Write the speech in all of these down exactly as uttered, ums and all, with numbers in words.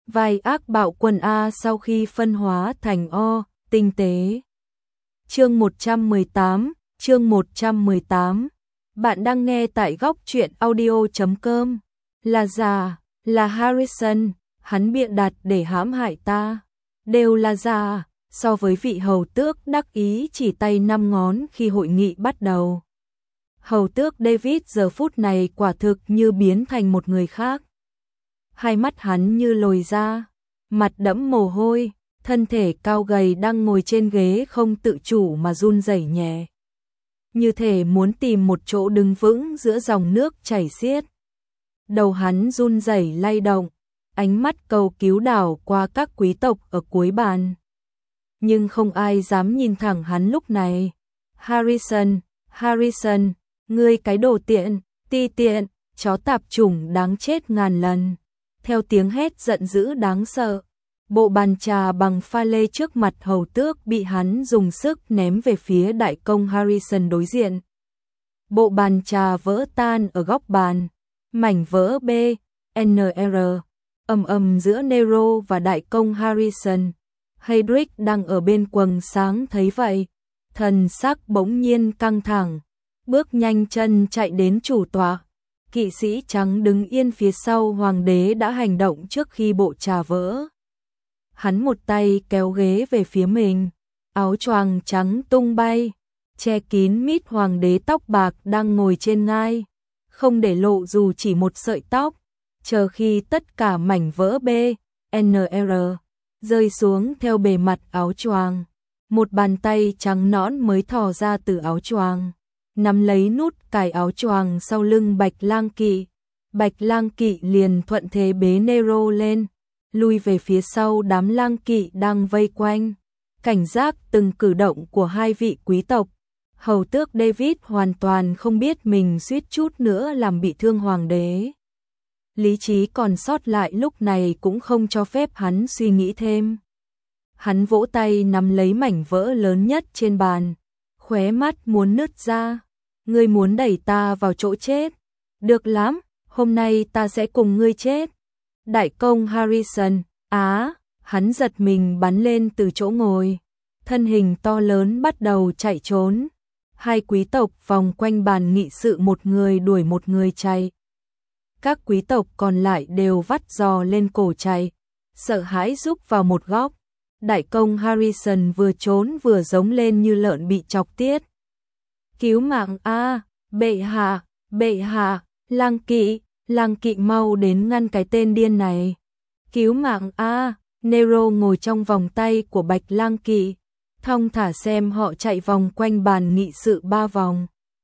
Vai ác bạo quân A sau khi phân hóa thành O, tinh tế. Chương một trăm mười tám, chương một trăm mười tám. Bạn đang nghe tại góc truyện audio chấm com. Là già, là Harrison, hắn bịa đặt để hãm hại ta. Đều là già, so với vị hầu tước đắc ý chỉ tay năm ngón khi hội nghị bắt đầu. Hầu tước David giờ phút này quả thực như biến thành một người khác. Hai mắt hắn như lồi ra, mặt đẫm mồ hôi, thân thể cao gầy đang ngồi trên ghế không tự chủ mà run rẩy nhẹ. Như thể muốn tìm một chỗ đứng vững giữa dòng nước chảy xiết. Đầu hắn run rẩy lay động, ánh mắt cầu cứu đảo qua các quý tộc ở cuối bàn. Nhưng không ai dám nhìn thẳng hắn lúc này. Harrison, Harrison, ngươi cái đồ tiện, ti tiện, chó tạp chủng đáng chết ngàn lần. Theo tiếng hét giận dữ đáng sợ, bộ bàn trà bằng pha lê trước mặt hầu tước bị hắn dùng sức ném về phía đại công Harrison đối diện. Bộ bàn trà vỡ tan ở góc bàn, mảnh vỡ B, N R, ầm ầm giữa Nero và đại công Harrison. Hedrick đang ở bên quầng sáng thấy vậy, thần sắc bỗng nhiên căng thẳng, bước nhanh chân chạy đến chủ tọa. Kỵ sĩ trắng đứng yên phía sau hoàng đế đã hành động trước khi bộ trà vỡ. Hắn một tay kéo ghế về phía mình, áo choàng trắng tung bay, che kín mít hoàng đế tóc bạc đang ngồi trên ngai, không để lộ dù chỉ một sợi tóc, chờ khi tất cả mảnh vỡ B, N R rơi xuống theo bề mặt áo choàng. Một bàn tay trắng nõn mới thò ra từ áo choàng, nắm lấy nút cài áo choàng sau lưng Bạch Lang Kỵ. Bạch Lang Kỵ liền thuận thế bế Nero lên, lui về phía sau đám lang kỵ đang vây quanh, cảnh giác từng cử động của hai vị quý tộc. Hầu tước David hoàn toàn không biết mình suýt chút nữa làm bị thương hoàng đế. Lý trí còn sót lại lúc này cũng không cho phép hắn suy nghĩ thêm. Hắn vỗ tay nắm lấy mảnh vỡ lớn nhất trên bàn, khóe mắt muốn nứt ra. Ngươi muốn đẩy ta vào chỗ chết? Được lắm, hôm nay ta sẽ cùng ngươi chết. Đại công Harrison, á, hắn giật mình bắn lên từ chỗ ngồi. Thân hình to lớn bắt đầu chạy trốn. Hai quý tộc vòng quanh bàn nghị sự một người đuổi một người chạy. Các quý tộc còn lại đều vắt giò lên cổ chạy, sợ hãi rúc vào một góc. Đại công Harrison vừa trốn vừa giống lên như lợn bị chọc tiết. Cứu mạng a, bệ hạ, bệ hạ, lang kỵ, lang kỵ mau đến ngăn cái tên điên này. Cứu mạng a, Nero ngồi trong vòng tay của Bạch Lang Kỵ, thong thả xem họ chạy vòng quanh bàn nghị sự ba vòng.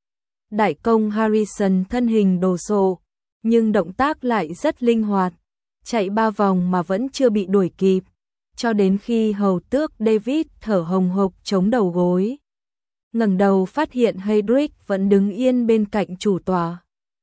Đại công Harrison thân hình đồ sộ, nhưng động tác lại rất linh hoạt, chạy ba vòng mà vẫn chưa bị đuổi kịp, cho đến khi hầu tước David thở hồng hộc chống đầu gối. Ngẩng đầu phát hiện Hedrick vẫn đứng yên bên cạnh chủ tọa.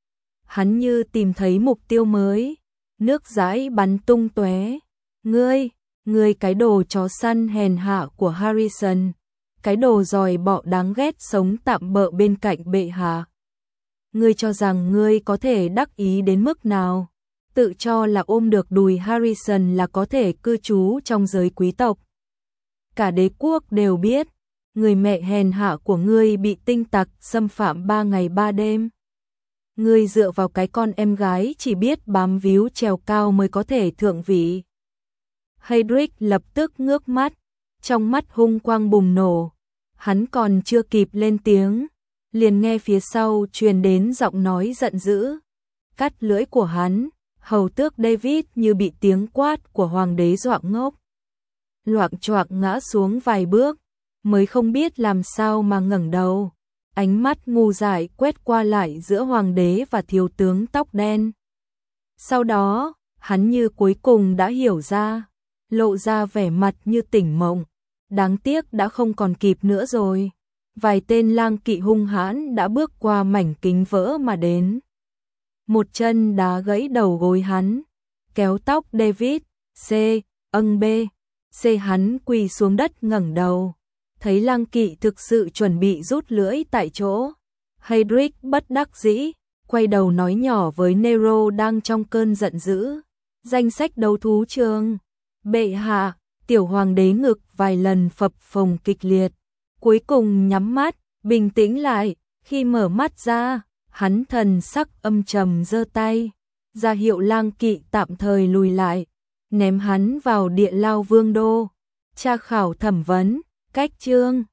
Hắn như tìm thấy mục tiêu mới, nước dãi bắn tung tóe. Ngươi, ngươi cái đồ chó săn hèn hạ của Harrison, cái đồ giòi bọ đáng ghét sống tạm bợ bên cạnh bệ hạ. Ngươi cho rằng ngươi có thể đắc ý đến mức nào, tự cho là ôm được đùi Harrison là có thể cư trú trong giới quý tộc. Cả đế quốc đều biết, người mẹ hèn hạ của ngươi bị tinh tặc xâm phạm ba ngày ba đêm. Ngươi dựa vào cái con em gái chỉ biết bám víu trèo cao mới có thể thượng vị. Hedrick lập tức ngước mắt, trong mắt hung quang bùng nổ. Hắn còn chưa kịp lên tiếng, liền nghe phía sau truyền đến giọng nói giận dữ. Cắt lưỡi của hắn, hầu tước David như bị tiếng quát của hoàng đế dọa ngốc. Loạng choạng ngã xuống vài bước, mới không biết làm sao mà ngẩng đầu. Ánh mắt ngu dại quét qua lại giữa hoàng đế và thiếu tướng tóc đen. Sau đó, hắn như cuối cùng đã hiểu ra, lộ ra vẻ mặt như tỉnh mộng. Đáng tiếc đã không còn kịp nữa rồi. Vài tên lang kỵ hung hãn đã bước qua mảnh kính vỡ mà đến. Một chân đá gãy đầu gối hắn, kéo tóc David, C, âng B, C hắn quỳ xuống đất ngẩng đầu. Thấy lang kỵ thực sự chuẩn bị rút lưỡi tại chỗ. Hedrick bất đắc dĩ, quay đầu nói nhỏ với Nero đang trong cơn giận dữ. Danh sách đấu thú trường. Bệ hạ, tiểu hoàng đế ngực vài lần phập phồng kịch liệt. Cuối cùng nhắm mắt, bình tĩnh lại, khi mở mắt ra, hắn thần sắc âm trầm giơ tay, ra hiệu lang kỵ tạm thời lùi lại, ném hắn vào địa lao vương đô. Tra khảo thẩm vấn, cách chương